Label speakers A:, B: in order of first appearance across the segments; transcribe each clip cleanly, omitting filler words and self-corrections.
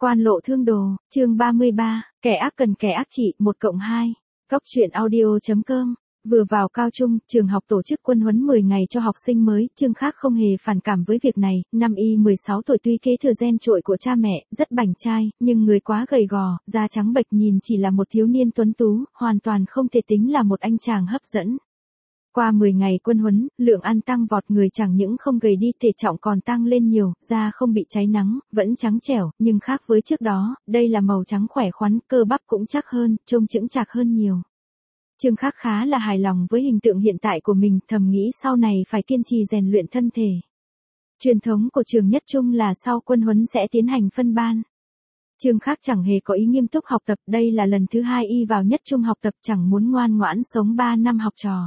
A: Quan lộ thương đồ, chương 33, kẻ ác cần kẻ ác trị, 1+2. Cóc truyện audio.com. Vừa vào cao trung, trường học tổ chức quân huấn 10 ngày cho học sinh mới, Trương Khác không hề phản cảm với việc này. Năm y 16 tuổi tuy kế thừa gen trội của cha mẹ, rất bảnh trai, nhưng người quá gầy gò, da trắng bệch nhìn chỉ là một thiếu niên tuấn tú, hoàn toàn không thể tính là một anh chàng hấp dẫn. Qua 10 ngày quân huấn, lượng ăn tăng vọt, người chẳng những không gầy đi, thể trọng còn tăng lên nhiều, da không bị cháy nắng, vẫn trắng trẻo, nhưng khác với trước đó, đây là màu trắng khỏe khoắn, cơ bắp cũng chắc hơn, trông chững chạc hơn nhiều. Trương Khác khá là hài lòng với hình tượng hiện tại của mình, thầm nghĩ sau này phải kiên trì rèn luyện thân thể. Truyền thống của trường Nhất Trung là sau quân huấn sẽ tiến hành phân ban. Trương Khác chẳng hề có ý nghiêm túc học tập, đây là lần thứ 2 y vào Nhất Trung học tập, chẳng muốn ngoan ngoãn sống 3 năm học trò.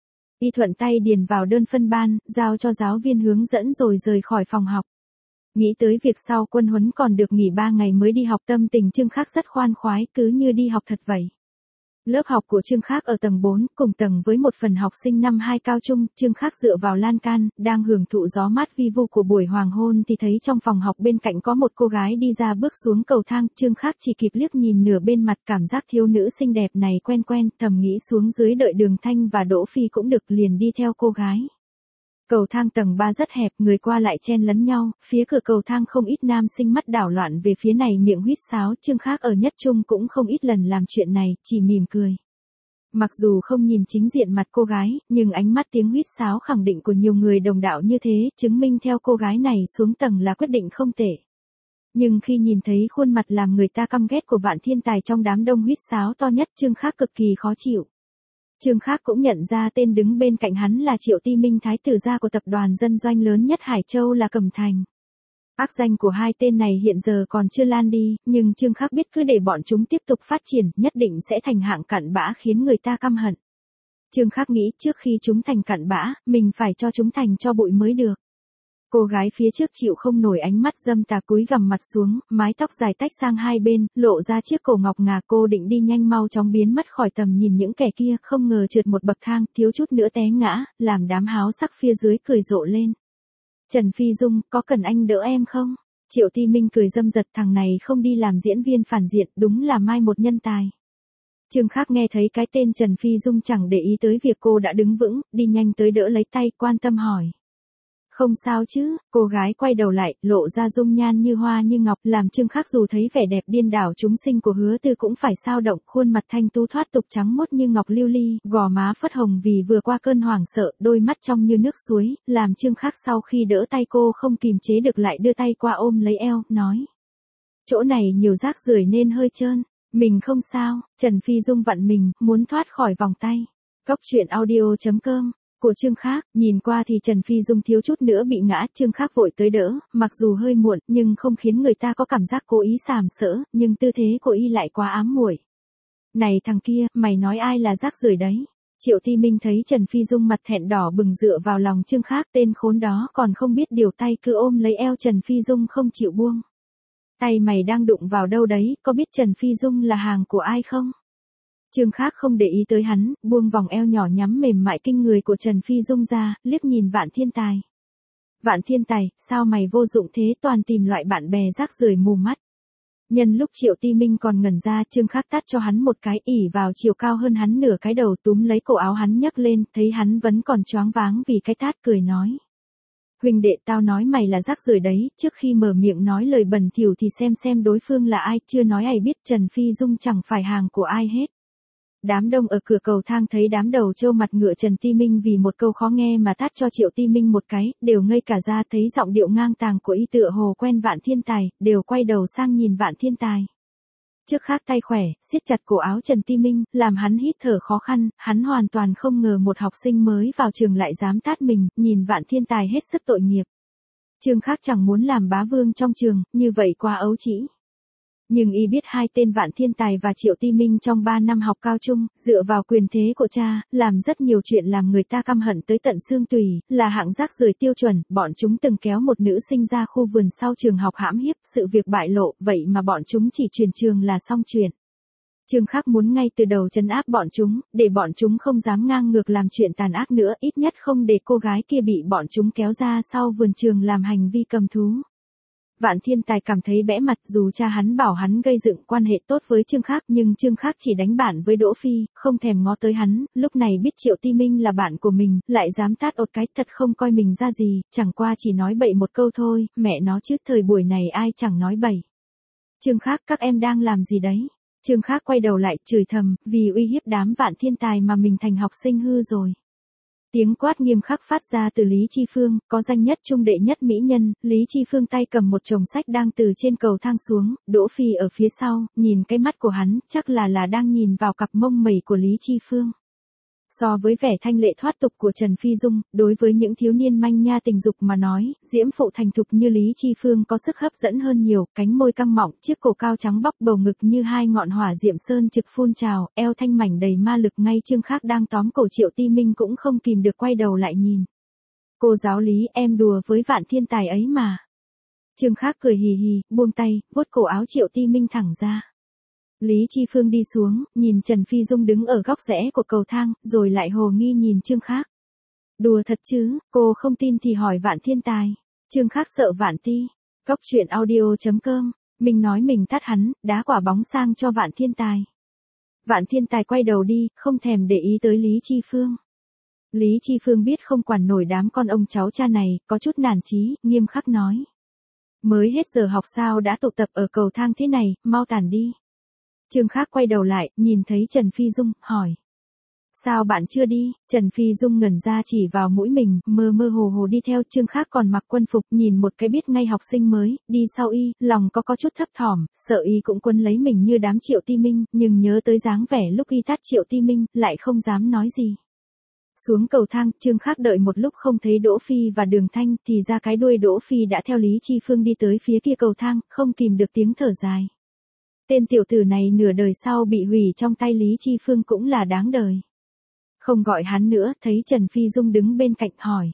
A: Y thuận tay điền vào đơn phân ban, giao cho giáo viên hướng dẫn rồi rời khỏi phòng học. Nghĩ tới việc sau quân huấn còn được nghỉ 3 ngày mới đi học, tâm tình Trương Khác rất khoan khoái, cứ như đi học thật vậy. Lớp học của Trương Khác ở tầng 4, cùng tầng với một phần học sinh năm 2 cao trung. Trương Khác dựa vào lan can, đang hưởng thụ gió mát vi vu của buổi hoàng hôn thì thấy trong phòng học bên cạnh có một cô gái đi ra bước xuống cầu thang. Trương Khác chỉ kịp liếc nhìn nửa bên mặt, cảm giác thiếu nữ xinh đẹp này quen quen, thầm nghĩ xuống dưới đợi Đường Thanh và Đỗ Phi cũng được, liền đi theo cô gái. Cầu thang tầng 3 rất hẹp, người qua lại chen lấn nhau, phía cửa cầu thang không ít nam sinh mắt đảo loạn về phía này miệng huýt sáo. Trương Khác ở Nhất Trung cũng không ít lần làm chuyện này, chỉ mỉm cười. Mặc dù không nhìn chính diện mặt cô gái, nhưng ánh mắt tiếng huýt sáo khẳng định của nhiều người đồng đạo như thế, chứng minh theo cô gái này xuống tầng là quyết định không tệ. Nhưng khi nhìn thấy khuôn mặt làm người ta căm ghét của Vạn Thiên Tài trong đám đông huýt sáo to nhất, Trương Khác cực kỳ khó chịu. Trương Khác cũng nhận ra tên đứng bên cạnh hắn là Triệu Ti Minh, thái tử gia của tập đoàn dân doanh lớn nhất Hải Châu là Cẩm Thành. Ác danh của hai tên này hiện giờ còn chưa lan đi, nhưng Trương Khác biết cứ để bọn chúng tiếp tục phát triển, nhất định sẽ thành hạng cặn bã khiến người ta căm hận. Trương Khác nghĩ trước khi chúng thành cặn bã, mình phải cho chúng thành tro bụi mới được. Cô gái phía trước chịu không nổi ánh mắt dâm tà, cúi gằm mặt xuống, mái tóc dài tách sang hai bên, lộ ra chiếc cổ ngọc ngà. Cô định đi nhanh mau chóng biến mất khỏi tầm nhìn những kẻ kia, không ngờ trượt một bậc thang, thiếu chút nữa té ngã, làm đám háo sắc phía dưới cười rộ lên. Trần Phi Dung, có cần anh đỡ em không? Triệu Ti Minh cười dâm dật, thằng này không đi làm diễn viên phản diện, đúng là mai một nhân tài. Trương Khác nghe thấy cái tên Trần Phi Dung chẳng để ý tới việc cô đã đứng vững, đi nhanh tới đỡ lấy tay, quan tâm hỏi. Không sao chứ? Cô gái quay đầu lại, lộ ra dung nhan như hoa như ngọc, làm Trương Khác dù thấy vẻ đẹp điên đảo chúng sinh của Hứa Tư cũng phải xao động. Khuôn mặt thanh tú thoát tục trắng mốt như ngọc lưu ly, gò má phất hồng vì vừa qua cơn hoảng sợ, đôi mắt trong như nước suối, làm Trương Khác sau khi đỡ tay cô không kìm chế được lại đưa tay qua ôm lấy eo, nói. Chỗ này nhiều rác rưởi nên hơi trơn. Mình không sao. Trần Phi Dung vặn mình, muốn thoát khỏi vòng tay. Cóc truyện audio.com của Trương Khác, nhìn qua thì Trần Phi Dung thiếu chút nữa bị ngã. Trương Khác vội tới đỡ, mặc dù hơi muộn, nhưng không khiến người ta có cảm giác cố ý sàm sỡ, nhưng tư thế của y lại quá ám muội. Này thằng kia, mày nói ai là rác rưởi đấy? Triệu Ti Minh thấy Trần Phi Dung mặt thẹn đỏ bừng dựa vào lòng Trương Khác, tên khốn đó còn không biết điều, tay cứ ôm lấy eo Trần Phi Dung không chịu buông. Tay mày đang đụng vào đâu đấy, có biết Trần Phi Dung là hàng của ai không? Trương Khác không để ý tới hắn, buông vòng eo nhỏ nhắm mềm mại kinh người của Trần Phi Dung ra, liếc nhìn Vạn Thiên Tài. Vạn Thiên Tài, sao mày vô dụng thế, toàn tìm loại bạn bè rác rưởi mù mắt. Nhân lúc Triệu Ti Minh còn ngẩn ra, Trương Khác tát cho hắn một cái, ỉ vào chiều cao hơn hắn nửa cái đầu, túm lấy cổ áo hắn nhấc lên, thấy hắn vẫn còn choáng váng vì cái tát, cười nói. Huynh đệ, tao nói mày là rác rưởi đấy, trước khi mở miệng nói lời bẩn thỉu thì xem đối phương là ai, chưa nói ai biết Trần Phi Dung chẳng phải hàng của ai hết. Đám đông ở cửa cầu thang thấy đám đầu trâu mặt ngựa Trần Ti Minh vì một câu khó nghe mà tát cho Triệu Ti Minh một cái, đều ngây cả ra, thấy giọng điệu ngang tàng của y tựa hồ quen Vạn Thiên Tài, đều quay đầu sang nhìn Vạn Thiên Tài. Trước Khác tay khỏe, siết chặt cổ áo Trần Ti Minh, làm hắn hít thở khó khăn, hắn hoàn toàn không ngờ một học sinh mới vào trường lại dám tát mình, nhìn Vạn Thiên Tài hết sức tội nghiệp. Trương Khác chẳng muốn làm bá vương trong trường, như vậy quá ấu trĩ. Nhưng y biết hai tên Vạn Thiên Tài và Triệu Ti Minh trong 3 năm học cao trung, dựa vào quyền thế của cha, làm rất nhiều chuyện làm người ta căm hận tới tận xương tủy, là hạng rác rưởi tiêu chuẩn. Bọn chúng từng kéo một nữ sinh ra khu vườn sau trường học hãm hiếp, sự việc bại lộ, vậy mà bọn chúng chỉ chuyển trường là xong chuyện. Trương Khác muốn ngay từ đầu trấn áp bọn chúng, để bọn chúng không dám ngang ngược làm chuyện tàn ác nữa, ít nhất không để cô gái kia bị bọn chúng kéo ra sau vườn trường làm hành vi cầm thú. Vạn Thiên Tài cảm thấy bẽ mặt, dù cha hắn bảo hắn gây dựng quan hệ tốt với Trương Khắc nhưng Trương Khắc chỉ đánh bạn với Đỗ Phi, không thèm ngó tới hắn, lúc này biết Triệu Ti Minh là bạn của mình, lại dám tát ột cái, thật không coi mình ra gì, chẳng qua chỉ nói bậy một câu thôi, mẹ nó chứ thời buổi này ai chẳng nói bậy. Trương Khắc, các em đang làm gì đấy? Trương Khắc quay đầu lại chửi thầm, vì uy hiếp đám Vạn Thiên Tài mà mình thành học sinh hư rồi. Tiếng quát nghiêm khắc phát ra từ Lý Chi Phương, có danh nhất trung đệ nhất mỹ nhân, Lý Chi Phương tay cầm một chồng sách đang từ trên cầu thang xuống, Đỗ Phi ở phía sau, nhìn cái mắt của hắn, chắc là đang nhìn vào cặp mông mẩy của Lý Chi Phương. So với vẻ thanh lệ thoát tục của Trần Phi Dung, đối với những thiếu niên manh nha tình dục mà nói, diễm phụ thành thục như Lý Chi Phương có sức hấp dẫn hơn nhiều, cánh môi căng mọng, chiếc cổ cao trắng bóc bầu ngực như hai ngọn hỏa diệm sơn trực phun trào, eo thanh mảnh đầy ma lực, ngay Trương Khắc đang tóm cổ Triệu Ti Minh cũng không kìm được quay đầu lại nhìn. Cô giáo Lý, em đùa với Vạn Thiên Tài ấy mà. Trương Khắc cười hì hì, buông tay, vuốt cổ áo Triệu Ti Minh thẳng ra. Lý Chi Phương đi xuống, nhìn Trần Phi Dung đứng ở góc rẽ của cầu thang, rồi lại hồ nghi nhìn Trương Khắc. Đùa thật chứ, cô không tin thì hỏi Vạn Thiên Tài. Trương Khắc sợ Vạn Ti. Góc truyện audio.com, mình nói mình tát hắn, đá quả bóng sang cho Vạn Thiên Tài. Vạn Thiên Tài quay đầu đi, không thèm để ý tới Lý Chi Phương. Lý Chi Phương biết không quản nổi đám con ông cháu cha này, có chút nản chí, nghiêm khắc nói. Mới hết giờ học sao đã tụ tập ở cầu thang thế này, mau tản đi. Trương Khắc quay đầu lại, nhìn thấy Trần Phi Dung, hỏi. Sao bạn chưa đi? Trần Phi Dung ngẩn ra chỉ vào mũi mình, mơ mơ hồ hồ đi theo. Trương Khắc còn mặc quân phục, nhìn một cái biết ngay học sinh mới, đi sau y, lòng có chút thấp thỏm, sợ y cũng quấn lấy mình như đám Triệu Ti Minh, nhưng nhớ tới dáng vẻ lúc y tát Triệu Ti Minh, lại không dám nói gì. Xuống cầu thang, Trương Khắc đợi một lúc không thấy Đỗ Phi và Đường Thanh, thì ra cái đuôi Đỗ Phi đã theo Lý Chi Phương đi tới phía kia cầu thang, không kìm được tiếng thở dài. Tên tiểu tử này nửa đời sau bị hủy trong tay Lý Chi Phương cũng là đáng đời. Không gọi hắn nữa, thấy Trần Phi Dung đứng bên cạnh hỏi.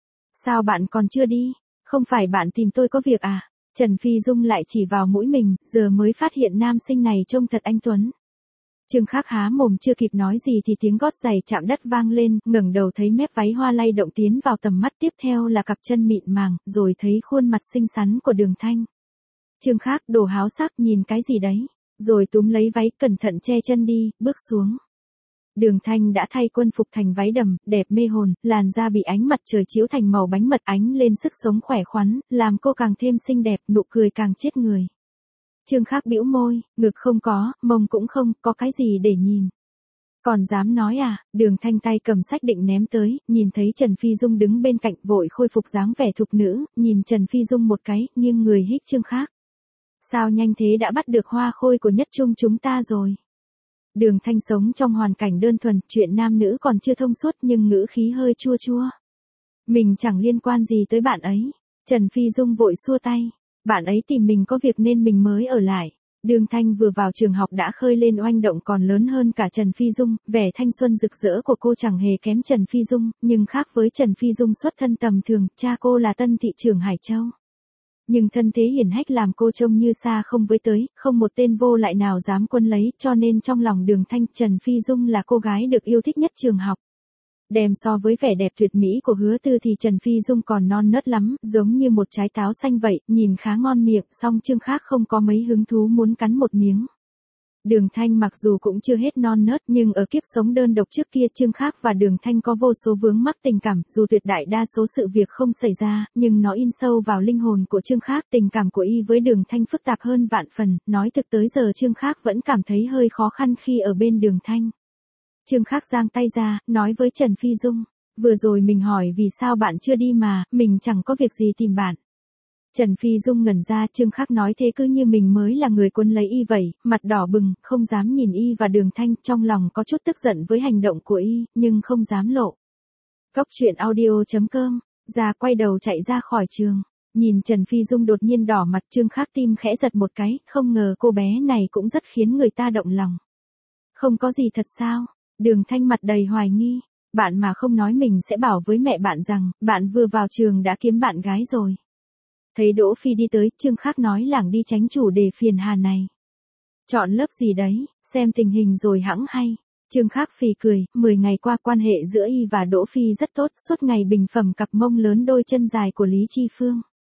A: Sao bạn còn chưa đi? Không phải bạn tìm tôi có việc à? Trần Phi Dung lại chỉ vào mũi mình, giờ mới phát hiện nam sinh này trông thật anh tuấn. Trương Khắc há mồm chưa kịp nói gì thì tiếng gót giày chạm đất vang lên, ngẩng đầu thấy mép váy hoa lay động tiến vào tầm mắt, tiếp theo là cặp chân mịn màng, rồi thấy khuôn mặt xinh xắn của Đường Thanh. Trương Khắc đồ háo sắc nhìn cái gì đấy, rồi túm lấy váy cẩn thận che chân đi, bước xuống. Đường Thanh đã thay quân phục thành váy đầm, đẹp mê hồn, làn da bị ánh mặt trời chiếu thành màu bánh mật ánh lên sức sống khỏe khoắn, làm cô càng thêm xinh đẹp, nụ cười càng chết người. Trương Khắc bĩu môi, ngực không có, mông cũng không, có cái gì để nhìn. Còn dám nói à? Đường Thanh tay cầm sách định ném tới, nhìn thấy Trần Phi Dung đứng bên cạnh vội khôi phục dáng vẻ thục nữ, nhìn Trần Phi Dung một cái, nghiêng người hít Trương Khắc. Sao nhanh thế đã bắt được hoa khôi của nhất trung chúng ta rồi? Đường Thanh sống trong hoàn cảnh đơn thuần, chuyện nam nữ còn chưa thông suốt nhưng ngữ khí hơi chua chua. Mình chẳng liên quan gì tới bạn ấy. Trần Phi Dung vội xua tay. Bạn ấy tìm mình có việc nên mình mới ở lại. Đường Thanh vừa vào trường học đã khơi lên oanh động còn lớn hơn cả Trần Phi Dung, vẻ thanh xuân rực rỡ của cô chẳng hề kém Trần Phi Dung, nhưng khác với Trần Phi Dung xuất thân tầm thường, cha cô là Tân thị trưởng Hải Châu. Nhưng thân thế hiển hách làm cô trông như xa không với tới, không một tên vô lại nào dám quân lấy, cho nên trong lòng Đường Thanh, Trần Phi Dung là cô gái được yêu thích nhất trường học. Đem so với vẻ đẹp tuyệt mỹ của Hứa Tư thì Trần Phi Dung còn non nớt lắm, giống như một trái táo xanh vậy, nhìn khá ngon miệng, song Trương Khắc không có mấy hứng thú muốn cắn một miếng. Đường Thanh mặc dù cũng chưa hết non nớt nhưng ở kiếp sống đơn độc trước kia Trương Khắc và Đường Thanh có vô số vướng mắc tình cảm, dù tuyệt đại đa số sự việc không xảy ra, nhưng nó in sâu vào linh hồn của Trương Khắc, tình cảm của y với Đường Thanh phức tạp hơn vạn phần, nói thực tới giờ Trương Khắc vẫn cảm thấy hơi khó khăn khi ở bên Đường Thanh. Trương Khắc giang tay ra, nói với Trần Phi Dung, vừa rồi mình hỏi vì sao bạn chưa đi mà, mình chẳng có việc gì tìm bạn. Trần Phi Dung ngẩn ra, Trương Khắc nói thế cứ như mình mới là người cuốn lấy y vậy, mặt đỏ bừng, không dám nhìn y và Đường Thanh, trong lòng có chút tức giận với hành động của y, nhưng không dám lộ. Góc truyện audio.com, ra quay đầu chạy ra khỏi trường, nhìn Trần Phi Dung đột nhiên đỏ mặt, Trương Khắc tim khẽ giật một cái, không ngờ cô bé này cũng rất khiến người ta động lòng. Không có gì thật sao? Đường Thanh mặt đầy hoài nghi, bạn mà không nói mình sẽ bảo với mẹ bạn rằng, bạn vừa vào trường đã kiếm bạn gái rồi. Thấy Đỗ Phi đi tới, Trương Khắc nói lảng đi tránh chủ đề phiền hà này. Chọn lớp gì đấy, xem tình hình rồi hẵng hay. Trương Khắc phì cười, 10 ngày qua quan hệ giữa y và Đỗ Phi rất tốt, suốt ngày bình phẩm cặp mông lớn đôi chân dài của Lý Chi Phương.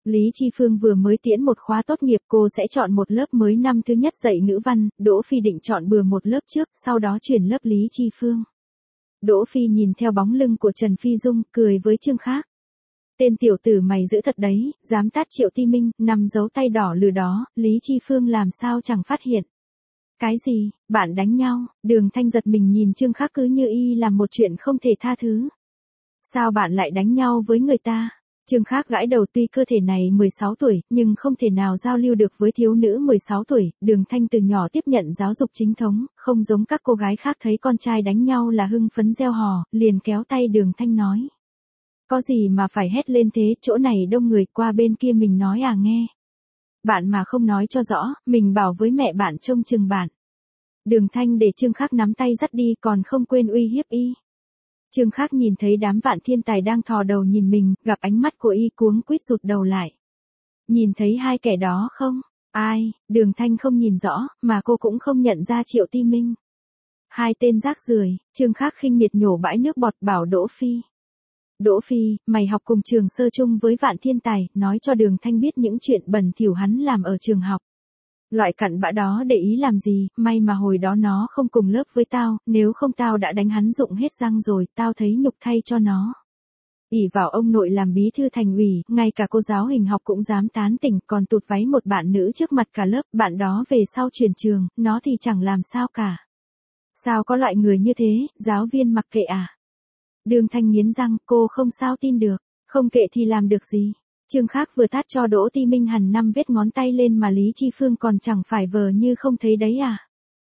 A: Lý Chi Phương vừa mới tiễn một khóa tốt nghiệp, cô sẽ chọn một lớp mới năm thứ nhất dạy ngữ văn, Đỗ Phi định chọn bừa một lớp trước, sau đó chuyển lớp Lý Chi Phương. Đỗ Phi nhìn theo bóng lưng của Trần Phi Dung, cười với Trương Khác. Tên tiểu tử mày dữ thật đấy, dám tát Triệu Ti Minh, nằm giấu tay đỏ lừ đó, Lý Chi Phương làm sao chẳng phát hiện. Cái gì, bạn đánh nhau? Đường Thanh giật mình nhìn Trương Khác cứ như y làm một chuyện không thể tha thứ. Sao bạn lại đánh nhau với người ta? Trương Khác gãi đầu, tuy cơ thể này 16 tuổi, nhưng không thể nào giao lưu được với thiếu nữ 16 tuổi, Đường Thanh từ nhỏ tiếp nhận giáo dục chính thống, không giống các cô gái khác thấy con trai đánh nhau là hưng phấn reo hò, liền kéo tay Đường Thanh nói. Có gì mà phải hét lên thế, chỗ này đông người, qua bên kia mình nói à nghe. Bạn mà không nói cho rõ, mình bảo với mẹ bạn trông chừng bạn. Đường Thanh để Trương Khác nắm tay dắt đi, còn không quên uy hiếp y. Trương Khác nhìn thấy đám vạn thiên tài đang thò đầu nhìn mình, gặp ánh mắt của y cuống quýt rụt đầu lại. Nhìn thấy hai kẻ đó không? Ai? Đường Thanh không nhìn rõ, mà cô cũng không nhận ra Triệu Ti Minh. Hai tên rác rưởi. Trương Khác khinh miệt nhổ bãi nước bọt bảo Đỗ Phi. Đỗ Phi, mày học cùng trường sơ chung với vạn thiên tài, nói cho Đường Thanh biết những chuyện bẩn thỉu hắn làm ở trường học. Loại cặn bã đó để ý làm gì, may mà hồi đó nó không cùng lớp với tao, nếu không tao đã đánh hắn rụng hết răng rồi, tao thấy nhục thay cho nó. Ỷ vào ông nội làm bí thư thành ủy, ngay cả cô giáo hình học cũng dám tán tỉnh, còn tụt váy một bạn nữ trước mặt cả lớp, bạn đó về sau chuyển trường, nó thì chẳng làm sao cả. Sao có loại người như thế, giáo viên mặc kệ à? Đường Thanh nghiến răng, cô không sao tin được, không kệ thì làm được gì. Trương Khác vừa tát cho Đỗ Ti Minh hẳn 5 vết ngón tay lên mà Lý Chi Phương còn chẳng phải vờ như không thấy đấy à.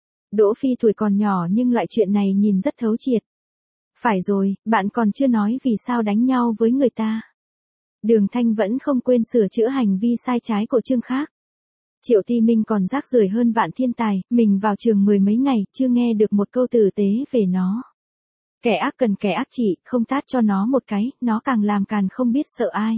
A: Đỗ Phi tuổi còn nhỏ nhưng loại chuyện này nhìn rất thấu triệt. Phải rồi, bạn còn chưa nói vì sao đánh nhau với người ta. Đường Thanh vẫn không quên sửa chữa hành vi sai trái của Trương Khác. Triệu Ti Minh còn rác rưởi hơn vạn thiên tài, mình vào trường 10 mấy ngày, chưa nghe được một câu tử tế về nó. Kẻ ác cần kẻ ác trị, không tát cho nó một cái, nó càng làm càng không biết sợ ai.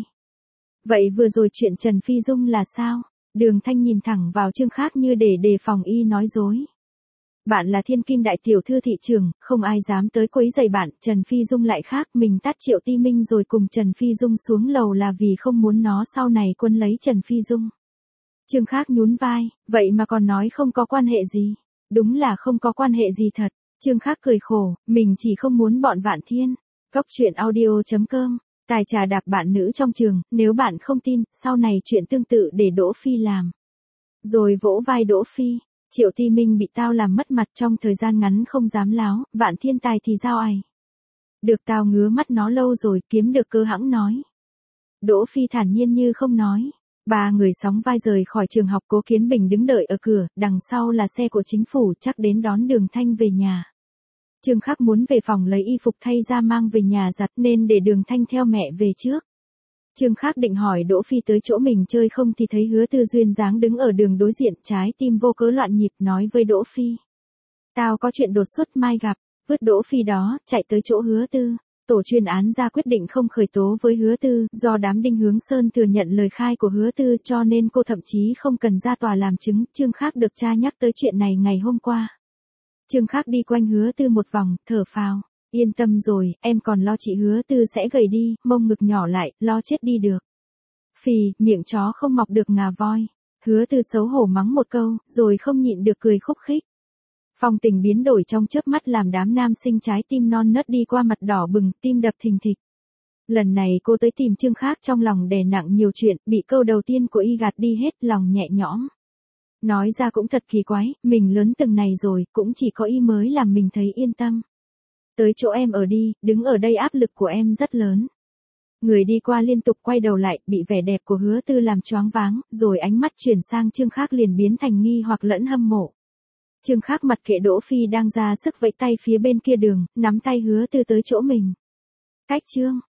A: Vậy vừa rồi chuyện Trần Phi Dung là sao? Đường Thanh nhìn thẳng vào Trương Khác như để đề phòng y nói dối. Bạn là thiên kim đại tiểu thư thị trường, không ai dám tới quấy rầy bạn, Trần Phi Dung lại khác, mình tát Triệu Ti Minh rồi cùng Trần Phi Dung xuống lầu là vì không muốn nó sau này quân lấy Trần Phi Dung. Trương Khác nhún vai, vậy mà còn nói không có quan hệ gì. Đúng là không có quan hệ gì thật. Trương Khác cười khổ, mình chỉ không muốn bọn Vạn Thiên. Cốc truyện audio.com, tài trà đạp bạn nữ trong trường, nếu bạn không tin, sau này chuyện tương tự để Đỗ Phi làm. Rồi vỗ vai Đỗ Phi, Triệu Ti Minh bị tao làm mất mặt trong thời gian ngắn không dám láo, Vạn Thiên tài thì sao ai? Được tao ngứa mắt nó lâu rồi, kiếm được cơ hẵng nói. Đỗ Phi thản nhiên như không nói. Ba người sóng vai rời khỏi trường học, Cố Kiến Bình đứng đợi ở cửa, đằng sau là xe của chính phủ chắc đến đón Đường Thanh về nhà. Trương Khác muốn về phòng lấy y phục thay ra mang về nhà giặt nên để Đường Thanh theo mẹ về trước. Trương Khác định hỏi Đỗ Phi tới chỗ mình chơi không thì thấy Hứa Tư duyên dáng đứng ở đường đối diện, trái tim vô cớ loạn nhịp, nói với Đỗ Phi. Tao có chuyện đột xuất mai gặp, vứt Đỗ Phi đó, chạy tới chỗ Hứa Tư. Tổ chuyên án ra quyết định không khởi tố với Hứa Tư, do đám Đinh Hướng Sơn thừa nhận lời khai của Hứa Tư cho nên cô thậm chí không cần ra tòa làm chứng. Trương Khác được cha nhắc tới chuyện này ngày hôm qua. Trương Khác đi quanh Hứa Tư một vòng, thở phào. Yên tâm rồi, em còn lo chị Hứa Tư sẽ gầy đi, mông ngực nhỏ lại, lo chết đi được. Phì, miệng chó không mọc được ngà voi. Hứa Tư xấu hổ mắng một câu, rồi không nhịn được cười khúc khích. Phong tình biến đổi trong chớp mắt làm đám nam sinh trái tim non nớt đi qua mặt đỏ bừng, tim đập thình thịch. Lần này cô tới tìm Trương Khác trong lòng đè nặng nhiều chuyện, bị câu đầu tiên của y gạt đi hết, lòng nhẹ nhõm. Nói ra cũng thật kỳ quái, mình lớn từng này rồi, cũng chỉ có y mới làm mình thấy yên tâm. Tới chỗ em ở đi, đứng ở đây áp lực của em rất lớn. Người đi qua liên tục quay đầu lại, bị vẻ đẹp của Hứa Tư làm choáng váng, rồi ánh mắt chuyển sang Trương Khác liền biến thành nghi hoặc lẫn hâm mộ. Trương Khác mặt kệ Đỗ Phi đang ra sức vẫy tay phía bên kia đường, nắm tay Hứa Tư tới chỗ mình. Cách Trương,